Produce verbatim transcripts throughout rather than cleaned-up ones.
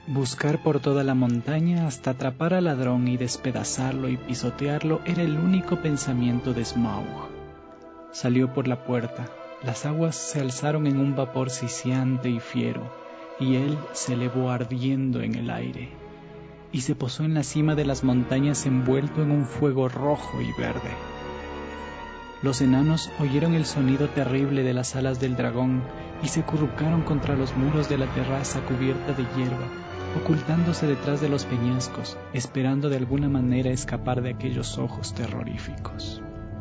Buscar por toda la montaña hasta atrapar al ladrón y despedazarlo y pisotearlo era el único pensamiento de Smaug. Salió por la puerta, las aguas se alzaron en un vapor siseante y fiero, y él se elevó ardiendo en el aire, y se posó en la cima de las montañas envuelto en un fuego rojo y verde. Los enanos oyeron el sonido terrible de las alas del dragón y se acurrucaron contra los muros de la terraza cubierta de hierba, ocultándose detrás de los peñascos, esperando de alguna manera escapar de aquellos ojos terroríficos.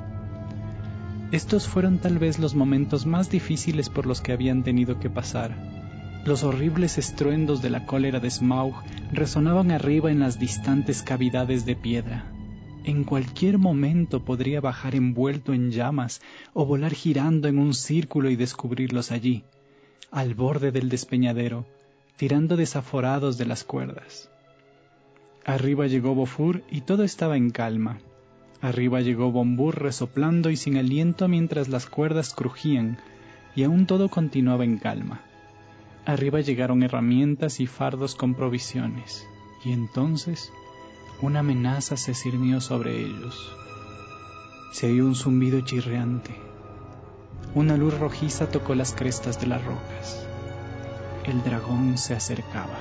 Estos fueron tal vez los momentos más difíciles por los que habían tenido que pasar. Los horribles estruendos de la cólera de Smaug resonaban arriba en las distantes cavidades de piedra. En cualquier momento podría bajar envuelto en llamas o volar girando en un círculo y descubrirlos allí, al borde del despeñadero, tirando desaforados de las cuerdas. Arriba llegó Bofur y todo estaba en calma. Arriba llegó Bombur resoplando y sin aliento mientras las cuerdas crujían, y aún todo continuaba en calma. Arriba llegaron herramientas y fardos con provisiones, y entonces una amenaza se cernió sobre ellos. Se oyó un zumbido chirriante. Una luz rojiza tocó las crestas de las rocas. El dragón se acercaba.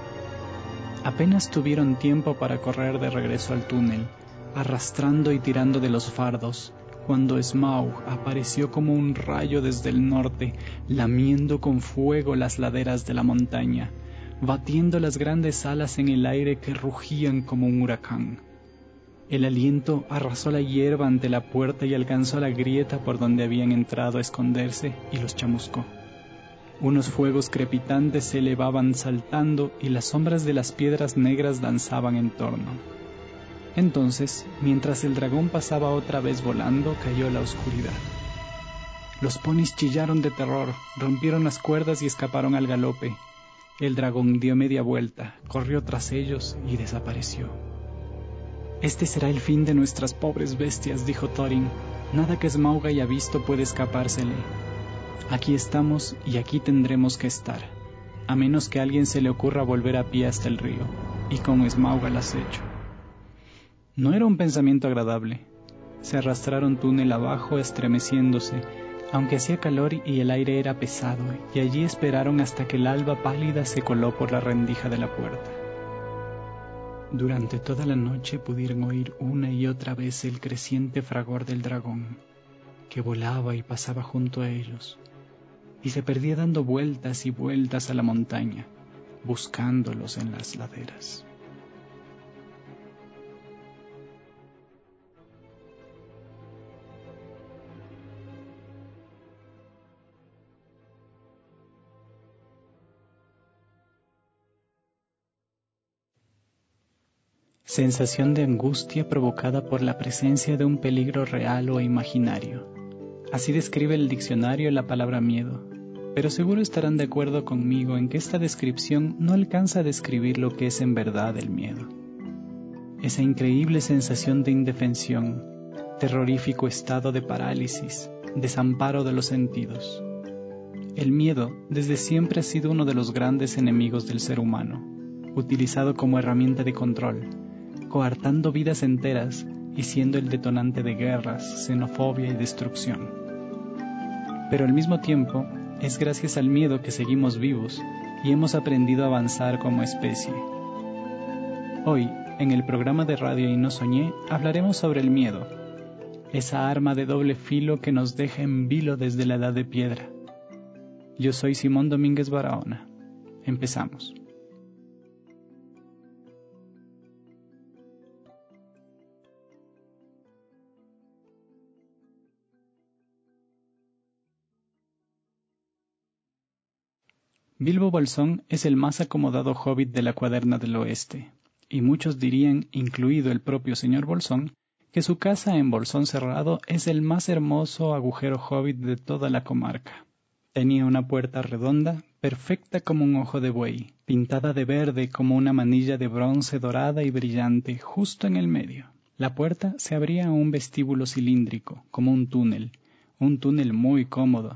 Apenas tuvieron tiempo para correr de regreso al túnel, arrastrando y tirando de los fardos, cuando Smaug apareció como un rayo desde el norte, lamiendo con fuego las laderas de la montaña, batiendo las grandes alas en el aire que rugían como un huracán. El aliento arrasó la hierba ante la puerta y alcanzó la grieta por donde habían entrado a esconderse y los chamuscó. Unos fuegos crepitantes se elevaban saltando y las sombras de las piedras negras danzaban en torno. Entonces, mientras el dragón pasaba otra vez volando, cayó la oscuridad. Los ponis chillaron de terror, rompieron las cuerdas y escaparon al galope. El dragón dio media vuelta, corrió tras ellos y desapareció. «Este será el fin de nuestras pobres bestias», dijo Thorin. «Nada que Smaug haya visto puede escapársele. Aquí estamos y aquí tendremos que estar, a menos que a alguien se le ocurra volver a pie hasta el río, y con Smaug al acecho». No era un pensamiento agradable. Se arrastraron túnel abajo estremeciéndose, aunque hacía calor y el aire era pesado, y allí esperaron hasta que el alba pálida se coló por la rendija de la puerta. Durante toda la noche pudieron oír una y otra vez el creciente fragor del dragón, que volaba y pasaba junto a ellos, y se perdía dando vueltas y vueltas a la montaña, buscándolos en las laderas. Sensación de angustia provocada por la presencia de un peligro real o imaginario. Así describe el diccionario la palabra miedo, pero seguro estarán de acuerdo conmigo en que esta descripción no alcanza a describir lo que es en verdad el miedo. Esa increíble sensación de indefensión, terrorífico estado de parálisis, desamparo de los sentidos. El miedo desde siempre ha sido uno de los grandes enemigos del ser humano, utilizado como herramienta de control, coartando vidas enteras y siendo el detonante de guerras, xenofobia y destrucción. Pero al mismo tiempo, es gracias al miedo que seguimos vivos y hemos aprendido a avanzar como especie. Hoy, en el programa de radio Y no soñé, hablaremos sobre el miedo, esa arma de doble filo que nos deja en vilo desde la edad de piedra. Yo soy Simón Domínguez Barahona. Empezamos. Bilbo Bolsón es el más acomodado hobbit de la Cuaderna del Oeste, y muchos dirían, incluido el propio señor Bolsón, que su casa en Bolsón Cerrado es el más hermoso agujero hobbit de toda la comarca. Tenía una puerta redonda, perfecta como un ojo de buey, pintada de verde como una manilla de bronce dorada y brillante justo en el medio. La puerta se abría a un vestíbulo cilíndrico, como un túnel, un túnel muy cómodo,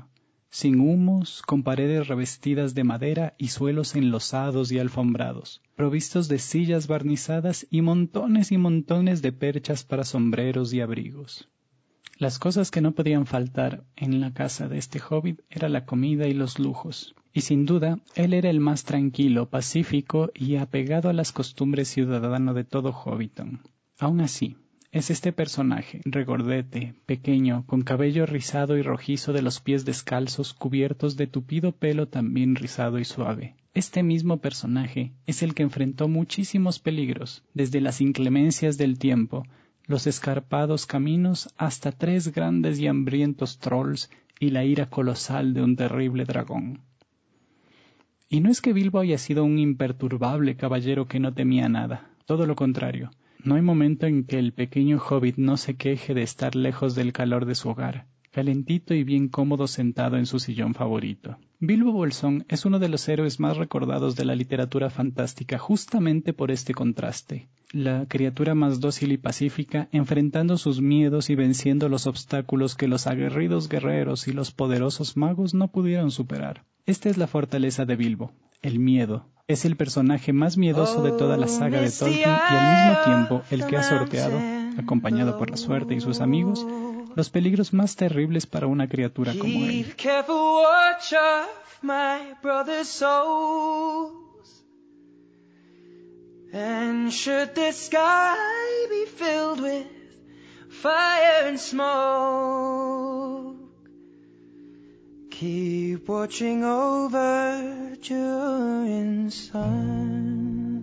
sin humos, con paredes revestidas de madera y suelos enlosados y alfombrados, provistos de sillas barnizadas y montones y montones de perchas para sombreros y abrigos. Las cosas que no podían faltar en la casa de este hobbit era la comida y los lujos, y sin duda él era el más tranquilo, pacífico y apegado a las costumbres ciudadano de todo Hobbiton. Aun así, es este personaje, regordete, pequeño, con cabello rizado y rojizo de los pies descalzos cubiertos de tupido pelo también rizado y suave. Este mismo personaje es el que enfrentó muchísimos peligros, desde las inclemencias del tiempo, los escarpados caminos, hasta tres grandes y hambrientos trolls y la ira colosal de un terrible dragón. Y no es que Bilbo haya sido un imperturbable caballero que no temía nada, todo lo contrario. No hay momento en que el pequeño hobbit no se queje de estar lejos del calor de su hogar, calentito y bien cómodo sentado en su sillón favorito. Bilbo Bolsón es uno de los héroes más recordados de la literatura fantástica justamente por este contraste. La criatura más dócil y pacífica, enfrentando sus miedos y venciendo los obstáculos que los aguerridos guerreros y los poderosos magos no pudieron superar. Esta es la fortaleza de Bilbo, el miedo. Es el personaje más miedoso de toda la saga de Tolkien y al mismo tiempo el que ha sorteado, acompañado por la suerte y sus amigos, los peligros más terribles para una criatura como él. And should the sky be filled with fire and smoke, keep watching over Durin's sons.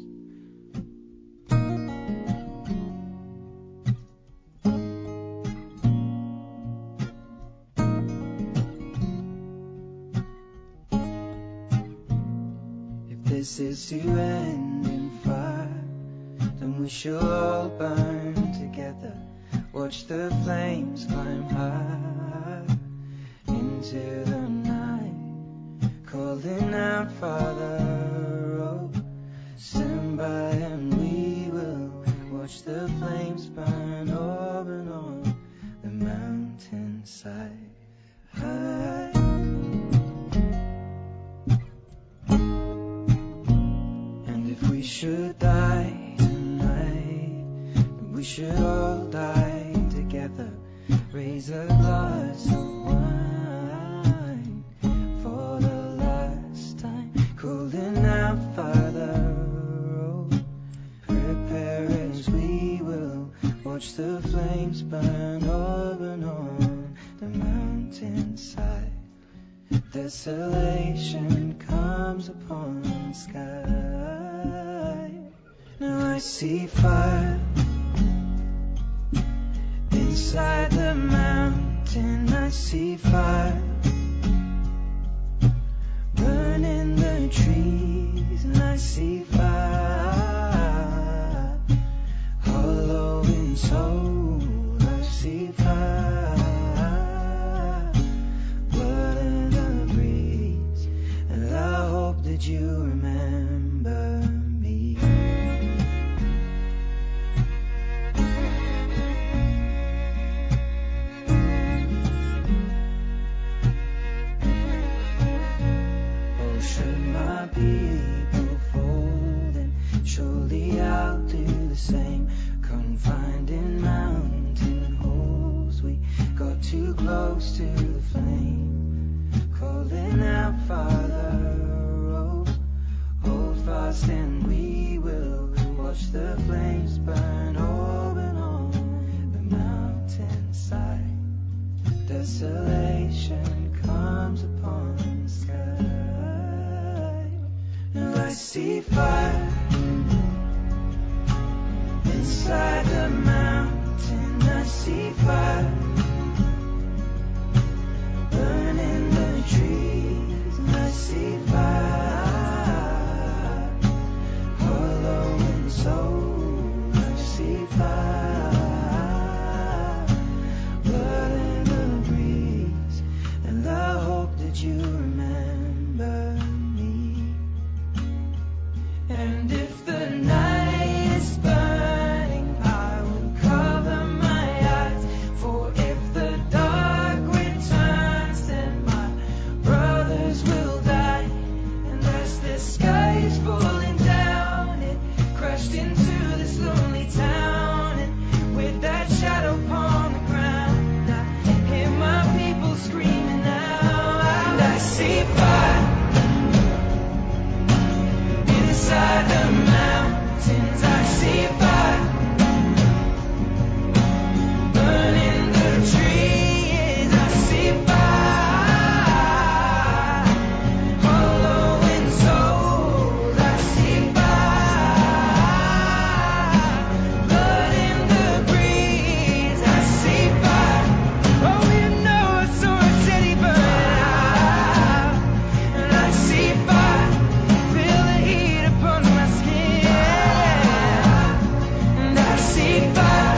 If this is to end in fire, then we shall all burn together. Watch the flames climb high into the night, calling out, Father, oh, stand by and we will watch the flames burn over and on the mountainside. High. And if we should die tonight, we should all die together. Raise a glass of wine for the last time, calling out, Father, oh, prepare as we will watch the flames burn over and on the mountainside. Desolation comes upon the sky. Now I see fire inside the mountain. I see fire burning the trees, and I see fire hollow in soul. I see fire, blood in the breeze, and I hope that you remember me. People fold, and surely I'll do the same. Confined in mountain holes, we got too close to the flame, calling out, Father, oh, hold fast and we will watch the flames burn over and on the mountainside. Desolation comes upon the sky. Now I see fire inside the mountain. I see fire burning the trees, and I see fire hollow in soul. I see fire, blood in the breeze, and I hope that you remember. And if the night is burning, I will cover my eyes, for see fire inside the mountains. I see fire burning the trees. I see fire hollowing souls. I see fire blood in the breeze. I see fire. Oh, you know I saw a city burning out, and I see fire. Feel the heat upon my skin, and I see fire.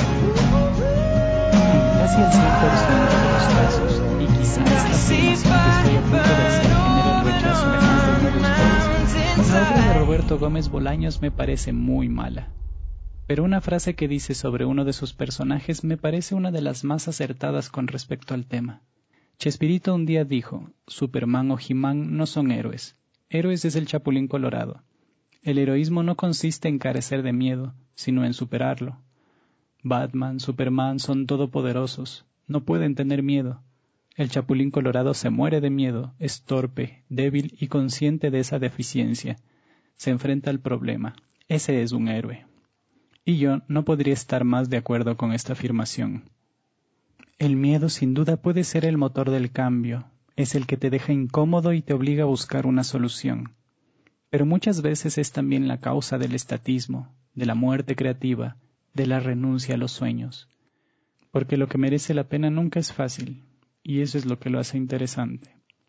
En casi el cien por ciento de los casos, y quizá esta afirmación que estoy a punto de hacer genere el rechazo de más de uno de ustedes, la obra de Roberto Gómez Bolaños me parece muy mala. Pero una frase que dice sobre uno de sus personajes me parece una de las más acertadas con respecto al tema. Chespirito un día dijo, Superman o He-Man no son héroes. Héroes es el Chapulín Colorado. El heroísmo no consiste en carecer de miedo, sino en superarlo. Batman, Superman son todopoderosos, no pueden tener miedo. El Chapulín Colorado se muere de miedo, es torpe, débil y consciente de esa deficiencia. Se enfrenta al problema. Ese es un héroe. Y yo no podría estar más de acuerdo con esta afirmación. El miedo sin duda puede ser el motor del cambio, es el que te deja incómodo y te obliga a buscar una solución. Pero muchas veces es también la causa del estatismo, de la muerte creativa, de la renuncia a los sueños. Porque lo que merece la pena nunca es fácil, y eso es lo que lo hace interesante.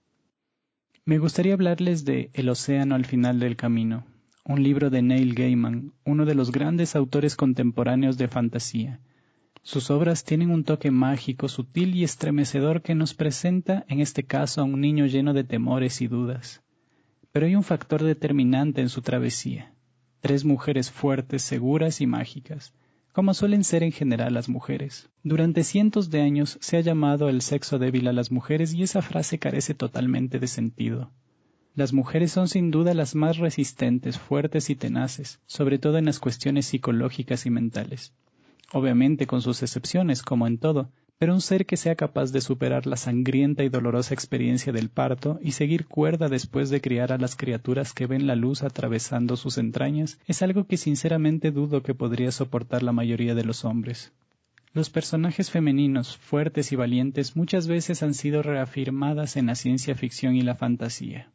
Me gustaría hablarles de El océano al final del camino, un libro de Neil Gaiman, uno de los grandes autores contemporáneos de fantasía. Sus obras tienen un toque mágico, sutil y estremecedor que nos presenta, en este caso, a un niño lleno de temores y dudas. Pero hay un factor determinante en su travesía. Tres mujeres fuertes, seguras y mágicas, como suelen ser en general las mujeres. Durante cientos de años se ha llamado el sexo débil a las mujeres y esa frase carece totalmente de sentido. Las mujeres son sin duda las más resistentes, fuertes y tenaces, sobre todo en las cuestiones psicológicas y mentales. Obviamente con sus excepciones, como en todo, pero un ser que sea capaz de superar la sangrienta y dolorosa experiencia del parto y seguir cuerda después de criar a las criaturas que ven la luz atravesando sus entrañas es algo que sinceramente dudo que podría soportar la mayoría de los hombres. Los personajes femeninos, fuertes y valientes, muchas veces han sido reafirmadas en la ciencia ficción y la fantasía.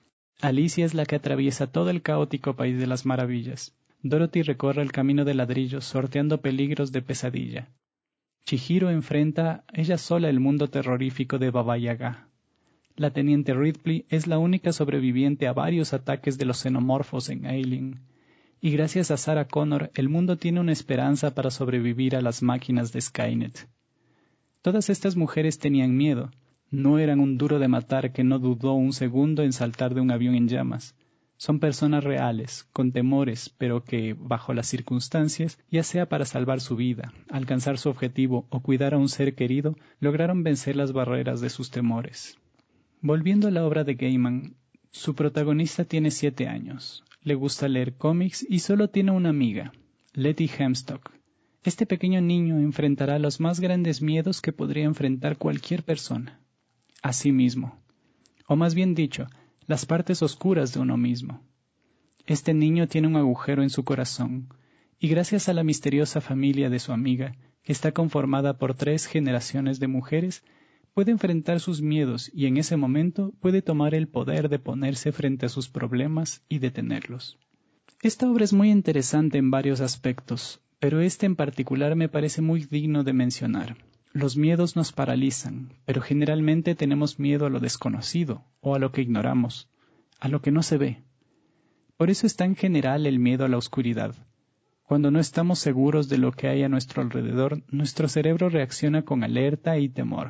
Alicia es la que atraviesa todo el caótico país de las maravillas. Dorothy recorre el camino de ladrillos sorteando peligros de pesadilla. Chihiro enfrenta ella sola el mundo terrorífico de Baba Yaga. La teniente Ripley es la única sobreviviente a varios ataques de los xenomorfos en Alien. Y gracias a Sarah Connor, el mundo tiene una esperanza para sobrevivir a las máquinas de Skynet. Todas estas mujeres tenían miedo. No eran un duro de matar que no dudó un segundo en saltar de un avión en llamas. Son personas reales, con temores, pero que, bajo las circunstancias, ya sea para salvar su vida, alcanzar su objetivo o cuidar a un ser querido, lograron vencer las barreras de sus temores. Volviendo a la obra de Gaiman, su protagonista tiene siete años, le gusta leer cómics y solo tiene una amiga, Letty Hemstock. Este pequeño niño enfrentará los más grandes miedos que podría enfrentar cualquier persona. A sí mismo. O más bien dicho, las partes oscuras de uno mismo. Este niño tiene un agujero en su corazón, y gracias a la misteriosa familia de su amiga, que está conformada por tres generaciones de mujeres, puede enfrentar sus miedos y en ese momento puede tomar el poder de ponerse frente a sus problemas y detenerlos. Esta obra es muy interesante en varios aspectos, pero este en particular me parece muy digno de mencionar. Los miedos nos paralizan, pero generalmente tenemos miedo a lo desconocido o a lo que ignoramos, a lo que no se ve. Por eso es tan general el miedo a la oscuridad. Cuando no estamos seguros de lo que hay a nuestro alrededor, nuestro cerebro reacciona con alerta y temor.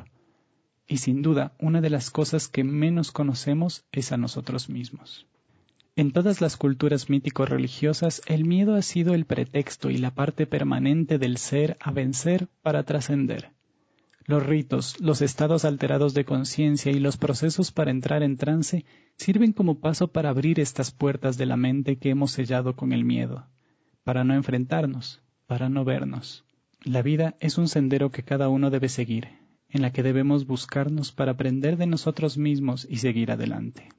Y sin duda, una de las cosas que menos conocemos es a nosotros mismos. En todas las culturas mítico-religiosas, el miedo ha sido el pretexto y la parte permanente del ser a vencer para trascender. Los ritos, los estados alterados de conciencia y los procesos para entrar en trance sirven como paso para abrir estas puertas de la mente que hemos sellado con el miedo, para no enfrentarnos, para no vernos. La vida es un sendero que cada uno debe seguir, en la que debemos buscarnos para aprender de nosotros mismos y seguir adelante.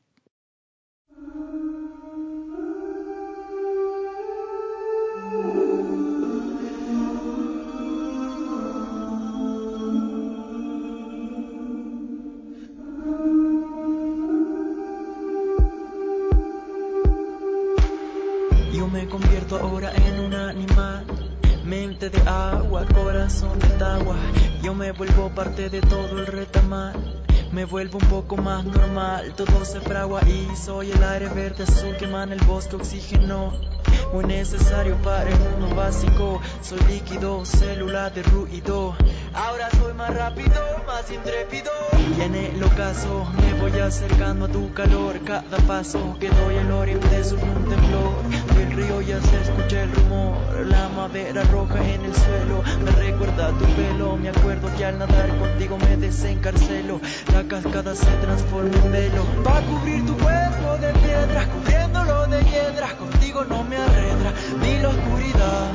Yo me convierto ahora en un animal, mente de agua, corazón de agua. Yo me vuelvo parte de todo el retamal, me vuelvo un poco más normal. Todo se fragua y soy el aire verde azul que emana el bosque oxígeno, muy necesario para el mundo básico. Soy líquido, célula de ruido. Ahora soy más rápido, más intrépido. Y en el ocaso me voy acercando a tu calor. Cada paso que doy el oriente sufre un temblor. Del río ya se escucha el rumor. La madera roja en el suelo me recuerda tu pelo. Me acuerdo que al nadar contigo me desencarcelo. La cascada se transforma en velo. Va a cubrir tu cuerpo de piedras, cubriéndolo de hiedras. Contigo no me arredra ni la oscuridad.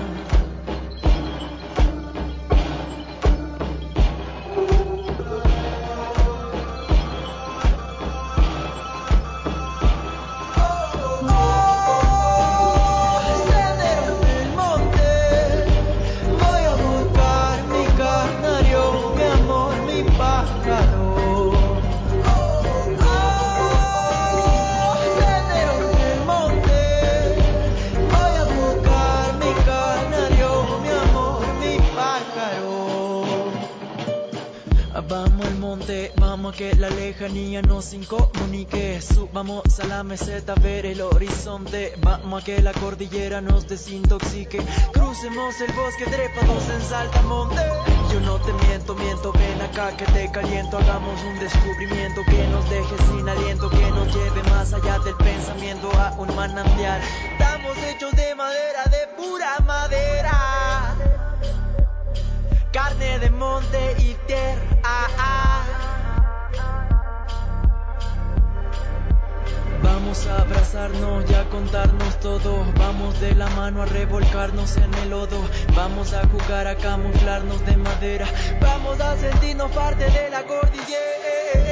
Vamos al monte, vamos a que la lejanía nos incomunique. Subamos a la meseta a ver el horizonte. Vamos a que la cordillera nos desintoxique. Crucemos el bosque trepados en saltamonte. Yo no te miento, miento, ven acá que te caliento. Hagamos un descubrimiento que nos deje sin aliento, que nos lleve más allá del pensamiento a un manantial. Estamos hechos de madera, de pura madera, carne de monte y tierra. Ah, ah. Vamos a abrazarnos y a contarnos todo. Vamos de la mano a revolcarnos en el lodo. Vamos a jugar a camuflarnos de madera. Vamos a sentirnos parte de la cordillera.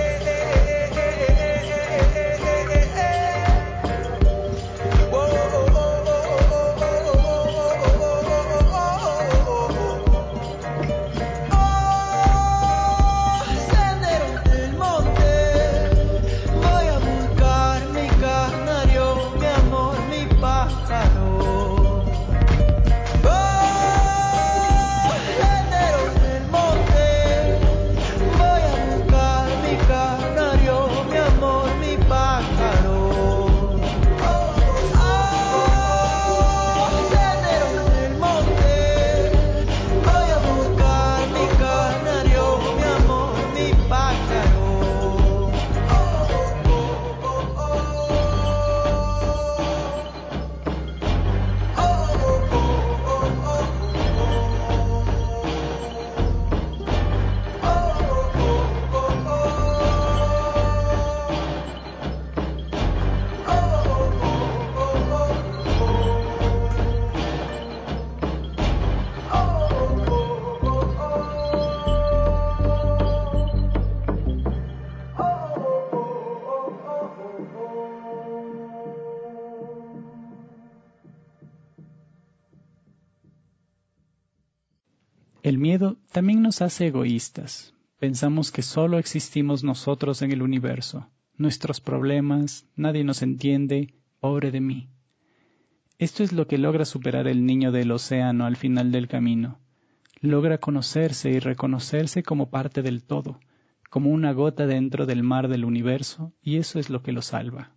El miedo también nos hace egoístas. Pensamos que solo existimos nosotros en el universo, nuestros problemas, nadie nos entiende, pobre de mí. Esto es lo que logra superar el niño del océano al final del camino. Logra conocerse y reconocerse como parte del todo, como una gota dentro del mar del universo, y eso es lo que lo salva.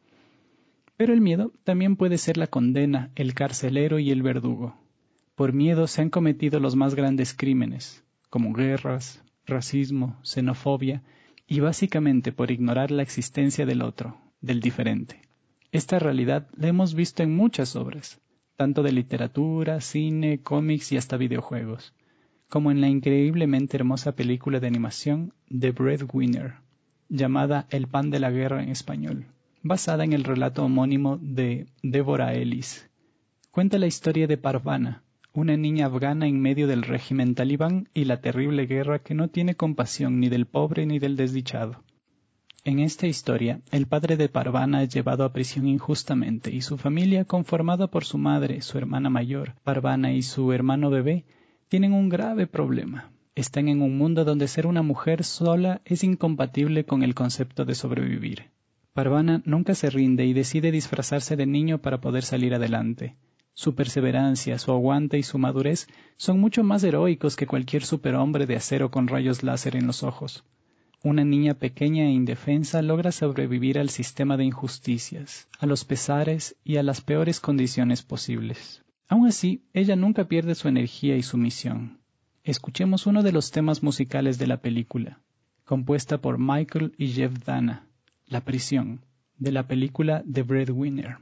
Pero el miedo también puede ser la condena, el carcelero y el verdugo. Por miedo se han cometido los más grandes crímenes, como guerras, racismo, xenofobia, y básicamente por ignorar la existencia del otro, del diferente. Esta realidad la hemos visto en muchas obras, tanto de literatura, cine, cómics y hasta videojuegos, como en la increíblemente hermosa película de animación The Breadwinner, llamada El pan de la guerra en español, basada en el relato homónimo de Deborah Ellis. Cuenta la historia de Parvana, una niña afgana en medio del régimen talibán y la terrible guerra que no tiene compasión ni del pobre ni del desdichado. En esta historia, el padre de Parvana es llevado a prisión injustamente y su familia, conformada por su madre, su hermana mayor, Parvana y su hermano bebé, tienen un grave problema. Están en un mundo donde ser una mujer sola es incompatible con el concepto de sobrevivir. Parvana nunca se rinde y decide disfrazarse de niño para poder salir adelante. Su perseverancia, su aguante y su madurez son mucho más heroicos que cualquier superhombre de acero con rayos láser en los ojos. Una niña pequeña e indefensa logra sobrevivir al sistema de injusticias, a los pesares y a las peores condiciones posibles. Aún así, ella nunca pierde su energía y su misión. Escuchemos uno de los temas musicales de la película, compuesta por Michael y Jeff Dana, La prisión, de la película The Breadwinner.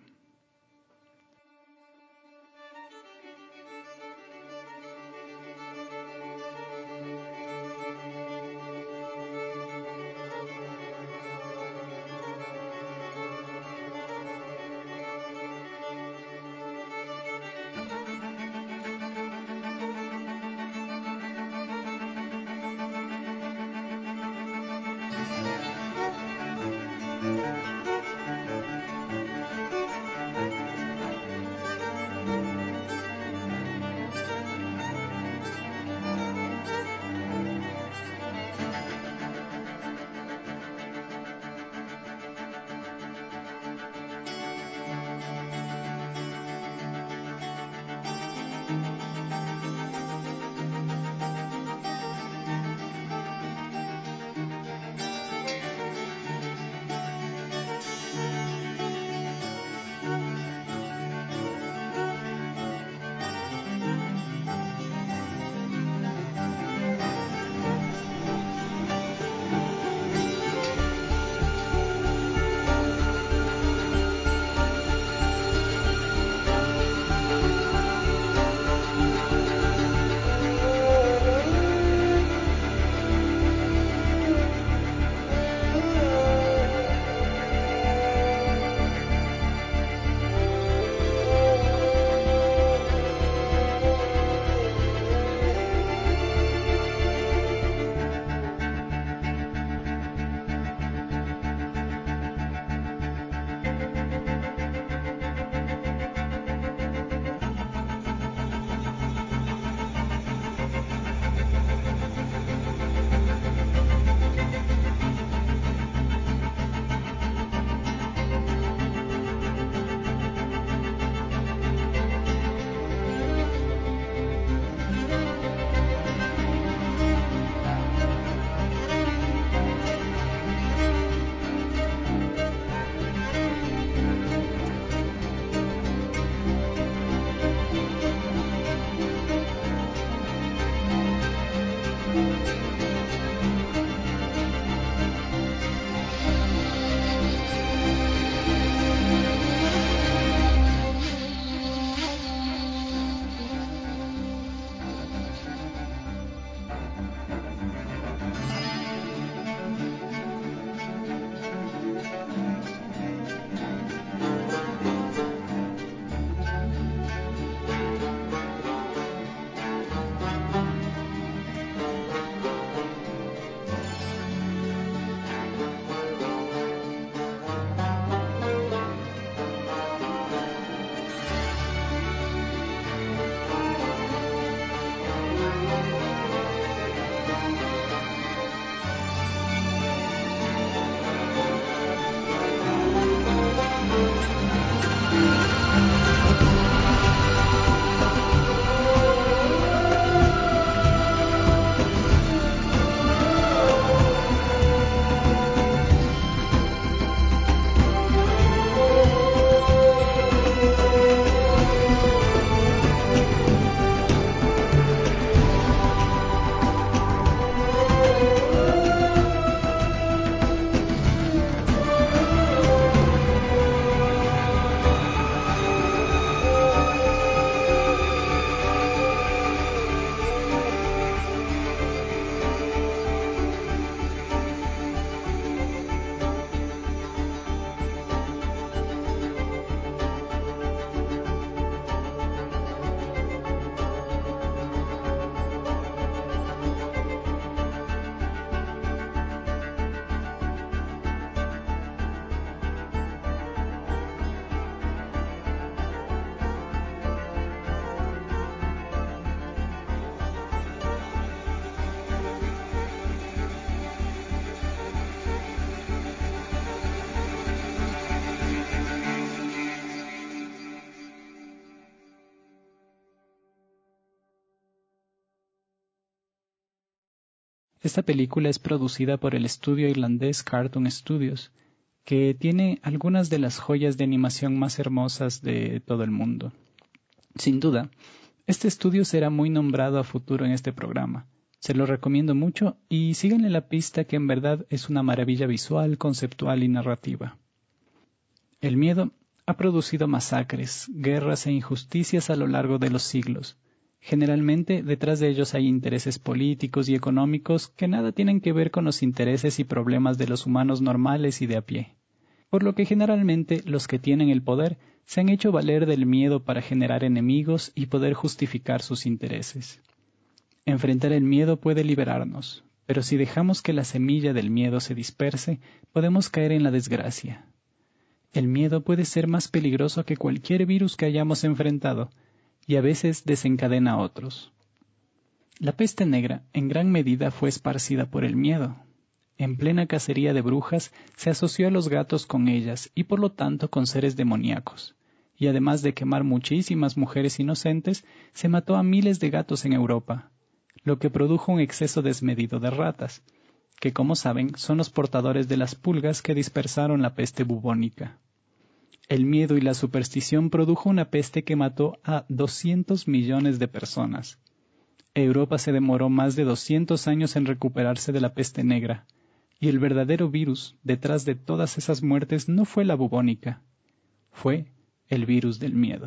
Esta película es producida por el estudio irlandés Cartoon Studios, que tiene algunas de las joyas de animación más hermosas de todo el mundo. Sin duda, este estudio será muy nombrado a futuro en este programa. Se lo recomiendo mucho y síganle la pista, que en verdad es una maravilla visual, conceptual y narrativa. El miedo ha producido masacres, guerras e injusticias a lo largo de los siglos. Generalmente, detrás de ellos hay intereses políticos y económicos que nada tienen que ver con los intereses y problemas de los humanos normales y de a pie. Por lo que generalmente los que tienen el poder se han hecho valer del miedo para generar enemigos y poder justificar sus intereses. Enfrentar el miedo puede liberarnos, pero si dejamos que la semilla del miedo se disperse, podemos caer en la desgracia. El miedo puede ser más peligroso que cualquier virus que hayamos enfrentado, y a veces desencadena otros. La peste negra en gran medida fue esparcida por el miedo. En plena cacería de brujas se asoció a los gatos con ellas y por lo tanto con seres demoníacos, y además de quemar muchísimas mujeres inocentes, se mató a miles de gatos en Europa, lo que produjo un exceso desmedido de ratas, que como saben son los portadores de las pulgas que dispersaron la peste bubónica. El miedo y la superstición produjo una peste que mató a doscientos millones de personas. Europa se demoró más de doscientos años en recuperarse de la peste negra, y el verdadero virus detrás de todas esas muertes no fue la bubónica, fue el virus del miedo.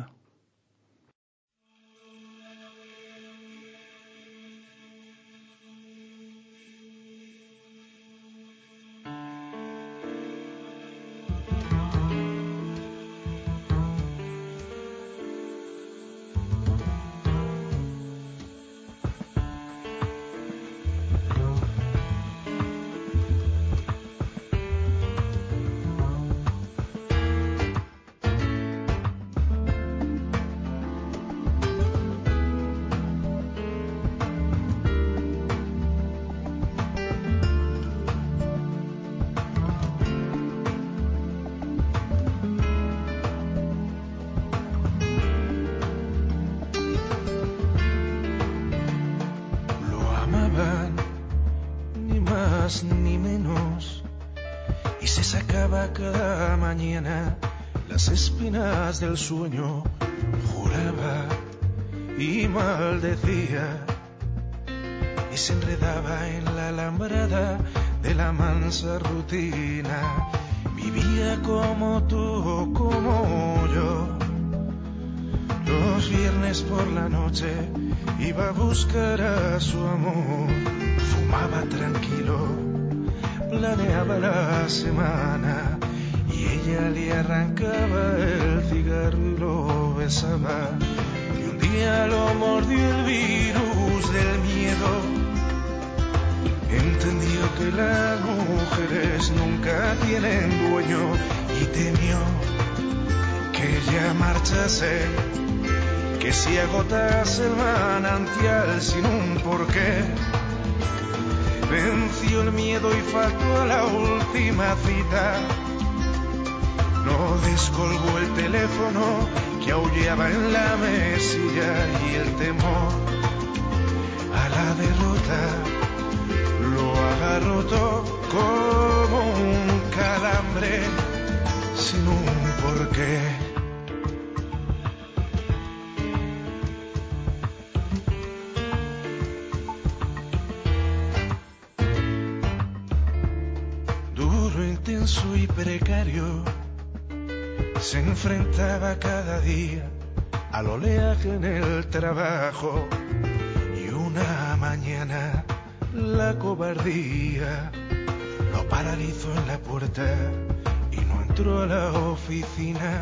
Ni menos, y se sacaba cada mañana las espinas del sueño, juraba y maldecía, y se enredaba en la alambrada de la mansa rutina. Vivía como tú, como yo. Los viernes por la noche iba a buscar a su amor. Fumaba tranquilo, planeaba la semana, y ella le arrancaba el cigarro y lo besaba. Y un día lo mordió el virus del miedo. Entendió que las mujeres nunca tienen dueño y temió que ella marchase, que si agotase el manantial sin un porqué. Venció el miedo y faltó a la última cita. No descolgó el teléfono que aullaba en la mesilla, y el temor a la derrota lo agarró todo como un calambre sin un porqué. Intenso y precario, se enfrentaba cada día al oleaje en el trabajo, y una mañana la cobardía lo paralizó en la puerta y no entró a la oficina.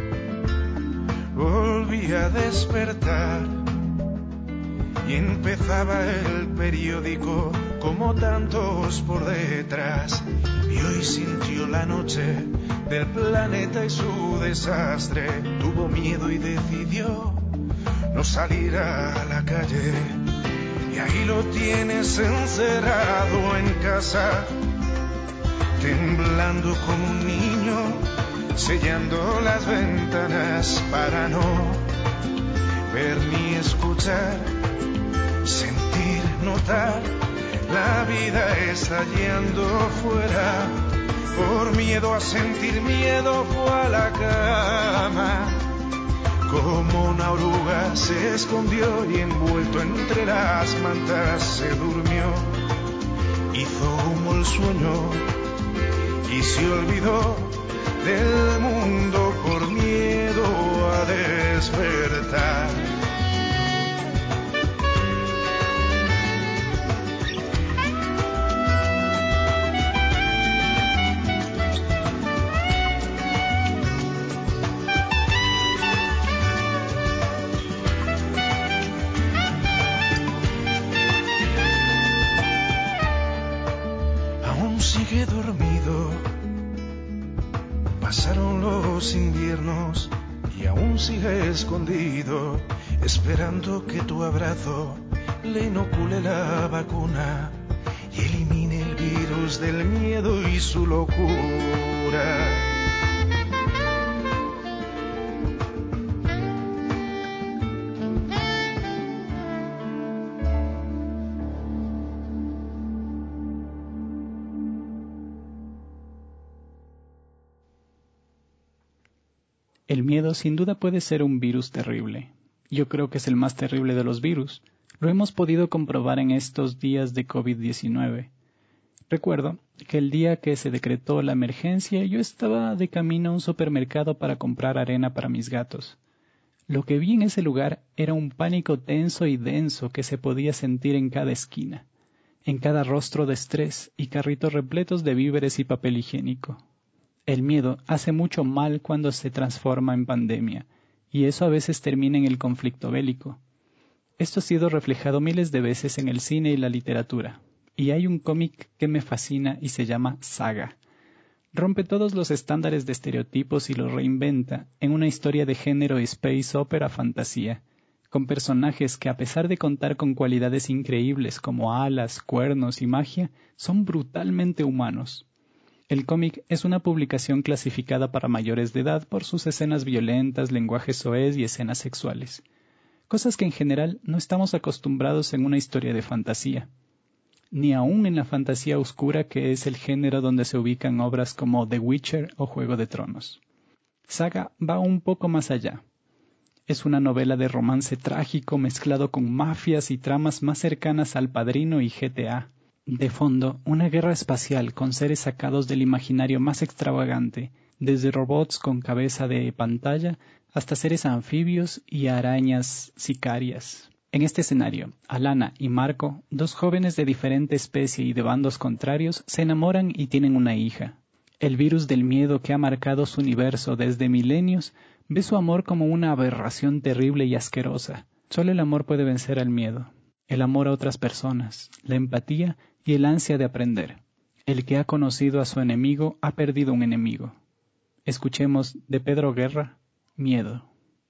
Volví a despertar y empezaba el periódico como tantos por detrás. Y hoy sintió la noche del planeta y su desastre. Tuvo miedo y decidió no salir a la calle. Y ahí lo tienes encerrado en casa, temblando como un niño, sellando las ventanas para no ver ni escuchar, sentir, notar la vida estallando fuera. Por miedo a sentir miedo fue a la cama. Como una oruga se escondió y envuelto entre las mantas se durmió. Hizo humo el sueño y se olvidó del mundo por miedo a despertar. Aún sigue dormido. Pasaron los inviernos y aún sigue escondido, esperando que tu abrazo le inocule la vacuna y elimine el virus del miedo y su locura. El miedo sin duda puede ser un virus terrible. Yo creo que es el más terrible de los virus. Lo hemos podido comprobar en estos días de COVID diecinueve. Recuerdo que el día que se decretó la emergencia yo estaba de camino a un supermercado para comprar arena para mis gatos. Lo que vi en ese lugar era un pánico tenso y denso que se podía sentir en cada esquina, en cada rostro de estrés y carritos repletos de víveres y papel higiénico. El miedo hace mucho mal cuando se transforma en pandemia, y eso a veces termina en el conflicto bélico. Esto ha sido reflejado miles de veces en el cine y la literatura, y hay un cómic que me fascina y se llama Saga. Rompe todos los estándares de estereotipos y los reinventa en una historia de género space opera fantasía, con personajes que a pesar de contar con cualidades increíbles como alas, cuernos y magia, son brutalmente humanos. El cómic es una publicación clasificada para mayores de edad por sus escenas violentas, lenguaje soez y escenas sexuales. Cosas que en general no estamos acostumbrados en una historia de fantasía. Ni aún en la fantasía oscura que es el género donde se ubican obras como The Witcher o Juego de Tronos. Saga va un poco más allá. Es una novela de romance trágico mezclado con mafias y tramas más cercanas al Padrino y G T A. De fondo, una guerra espacial con seres sacados del imaginario más extravagante, desde robots con cabeza de pantalla hasta seres anfibios y arañas sicarias. En este escenario, Alana y Marco, dos jóvenes de diferente especie y de bandos contrarios, se enamoran y tienen una hija. El virus del miedo que ha marcado su universo desde milenios ve su amor como una aberración terrible y asquerosa. Solo el amor puede vencer al miedo. El amor a otras personas, la empatía y el ansia de aprender. El que ha conocido a su enemigo ha perdido un enemigo. Escuchemos de Pedro Guerra, Miedo.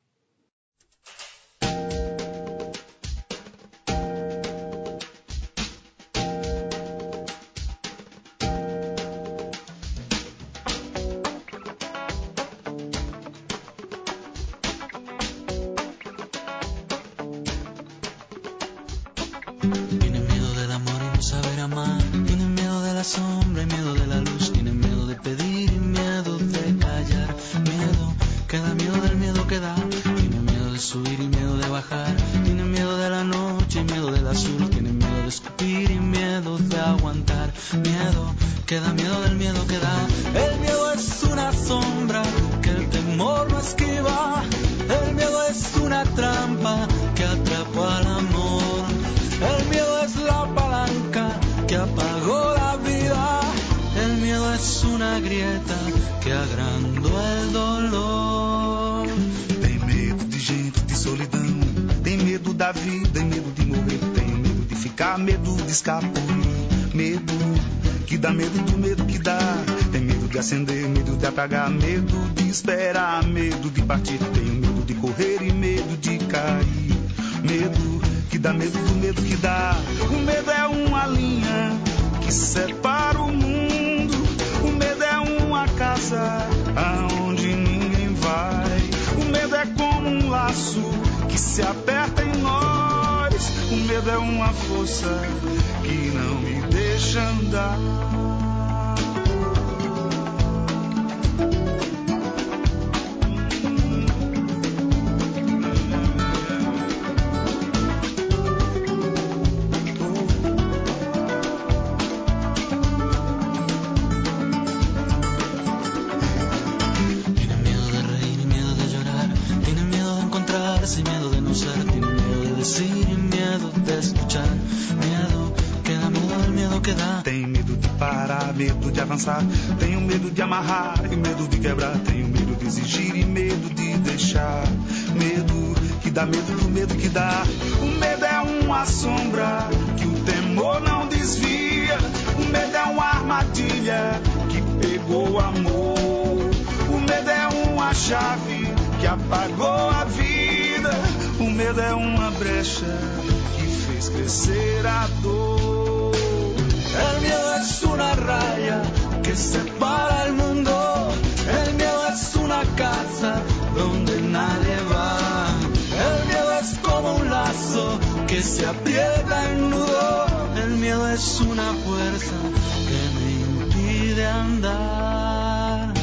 Tienen miedo del amor y no saber amar. Tienen miedo de la sombra y miedo de la luz. Tienen miedo de pedir y miedo de callar. Miedo, que da miedo del miedo que da. Tienen miedo de subir y miedo de bajar. Tienen miedo de la noche y miedo del azul. Tienen miedo de escupir y miedo de aguantar. Miedo, que da miedo del miedo que da. El miedo es una sombra que el temor no esquiva. El miedo es una trampa que atrapa al amor. El miedo es la palanca que apagó la vida. El miedo es una grieta que agrandó el dolor. Tem medo de gente, de solidão. Tem medo da vida, tem medo de morrer. Tem medo de ficar, medo de escapulir. Medo que dá medo do medo que dá. Tem medo de acender, medo de apagar. Medo de esperar, medo de partir. Tenho medo de correr e medo de cair. Medo que dá medo do medo que dá. O medo é uma linha que separa o mundo. O medo é uma casa aonde ninguém vai. O medo é como um laço que se aperta em nós. faz. O medo é uma força que não me deixa andar. Tenho medo de amarrar e medo de quebrar. Tenho medo de exigir e medo de deixar. Medo que dá medo do medo que dá. O medo é uma sombra que o temor não desvia. O medo é uma armadilha que pegou o amor. O medo é uma chave que apagou a vida. O medo é uma brecha que fez crescer a dor. El miedo es una raya que separa el mundo. El miedo es una casa donde nadie va. El miedo es como un lazo que se aprieta en nudo. El miedo es una fuerza que me impide andar.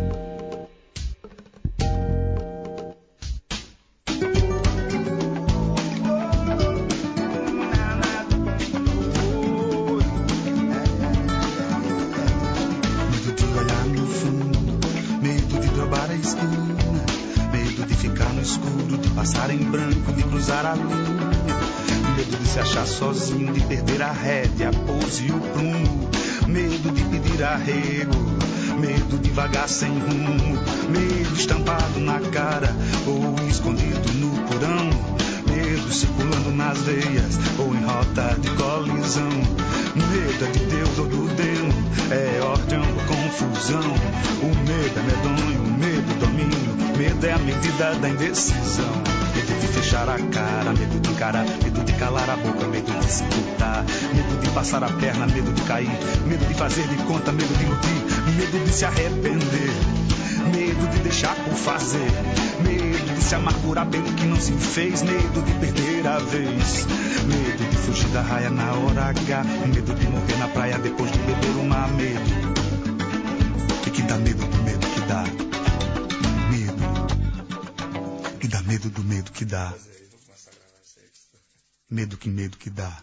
Passar em branco, de cruzar a linha. Medo de se achar sozinho, de perder a rédea, a pose e o prumo. Medo de pedir arrego, medo de vagar sem rumo. Medo estampado na cara ou escondido no porão. Medo circulando nas veias ou em rota de colisão. Medo é de Deus ou do demo, é ordem ou confusão. O medo é medonho, o medo domínio. Medo é a medida da indecisão. Medo de fechar a cara, medo de encarar, medo de calar a boca, medo de escutar, medo de passar a perna, medo de cair, medo de fazer de conta, medo de iludir, medo de se arrepender, medo de deixar por fazer, medo de se amargurar pelo que não se fez, medo de perder a vez, medo de fugir da raia na hora H, medo de morrer na praia depois de beber uma. Medo e que dá medo do medo que dá. E dá medo do medo que dá. Medo que medo que dá.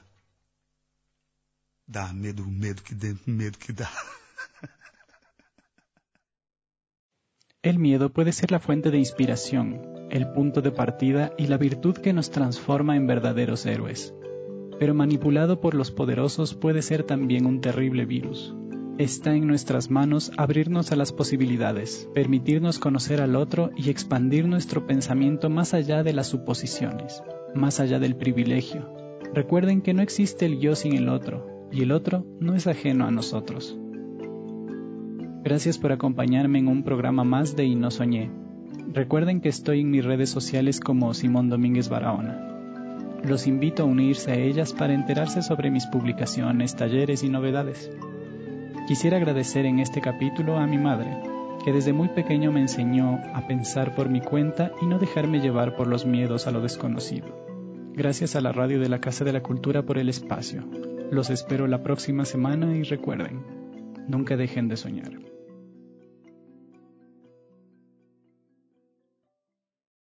Dá medo, medo que dentro, medo que dá. El miedo puede ser la fuente de inspiración, el punto de partida y la virtud que nos transforma en verdaderos héroes. Pero manipulado por los poderosos puede ser también un terrible virus. Está en nuestras manos abrirnos a las posibilidades, permitirnos conocer al otro y expandir nuestro pensamiento más allá de las suposiciones, más allá del privilegio. Recuerden que no existe el yo sin el otro, y el otro no es ajeno a nosotros. Gracias por acompañarme en un programa más de Y no soñé. Recuerden que estoy en mis redes sociales como Simón Domínguez Barahona. Los invito a unirse a ellas para enterarse sobre mis publicaciones, talleres y novedades. Quisiera agradecer en este capítulo a mi madre, que desde muy pequeño me enseñó a pensar por mi cuenta y no dejarme llevar por los miedos a lo desconocido. Gracias a la radio de la Casa de la Cultura por el espacio. Los espero la próxima semana y recuerden, nunca dejen de soñar.